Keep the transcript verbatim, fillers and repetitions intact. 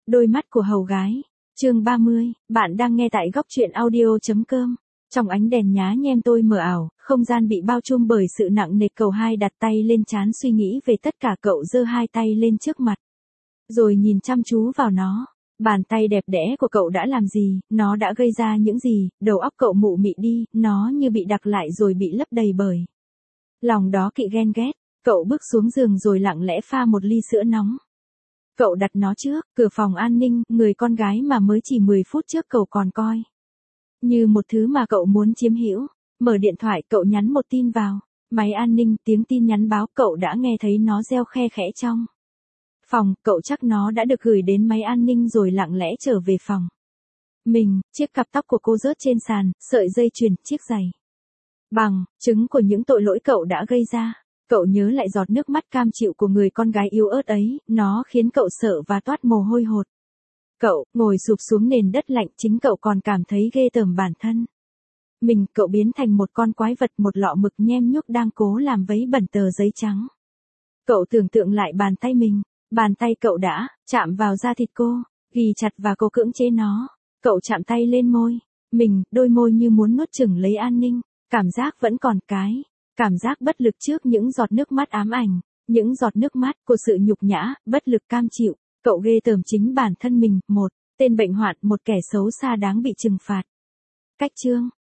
Đôi mắt của hầu gái. Chương ba mươi, bạn đang nghe tại góc truyện audio.com. Trong ánh đèn nhá nhem tôi mờ ảo, không gian bị bao trùm bởi sự nặng nề. Cậu hai đặt tay lên trán suy nghĩ về tất cả. Cậu giơ hai tay lên trước mặt, rồi nhìn chăm chú vào nó. Bàn tay đẹp đẽ của cậu đã làm gì, nó đã gây ra những gì, đầu óc cậu mụ mị đi, nó như bị đặc lại rồi bị lấp đầy bởi lòng đó kỵ ghen ghét. Cậu bước xuống giường rồi lặng lẽ pha một ly sữa nóng. Cậu đặt nó trước cửa phòng an ninh, người con gái mà mới chỉ mười phút trước cậu còn coi như một thứ mà cậu muốn chiếm hữu. Mở điện thoại, cậu nhắn một tin vào máy an ninh, tiếng tin nhắn báo cậu đã nghe thấy nó reo khe khẽ trong phòng. Cậu chắc nó đã được gửi đến máy an ninh rồi lặng lẽ trở về phòng mình. Chiếc cặp tóc của cô rớt trên sàn, sợi dây chuyền, chiếc giày bằng chứng của những tội lỗi cậu đã gây ra. Cậu nhớ lại giọt nước mắt cam chịu của người con gái yếu ớt ấy, nó khiến cậu sợ và toát mồ hôi hột. Cậu ngồi sụp xuống nền đất lạnh, chính cậu còn cảm thấy ghê tởm bản thân mình. Cậu biến thành một con quái vật, một lọ mực nhem nhuốc đang cố làm vấy bẩn tờ giấy trắng. Cậu tưởng tượng lại bàn tay mình, bàn tay cậu đã chạm vào da thịt cô, ghi chặt và cô cưỡng chế nó. Cậu chạm tay lên môi mình, đôi môi như muốn nuốt chửng lấy an ninh. Cảm giác vẫn còn cái cảm giác bất lực trước những giọt nước mắt ám ảnh, những giọt nước mắt của sự nhục nhã, bất lực cam chịu. Cậu ghê tởm chính bản thân mình, một tên bệnh hoạn, một kẻ xấu xa đáng bị trừng phạt. Cách chương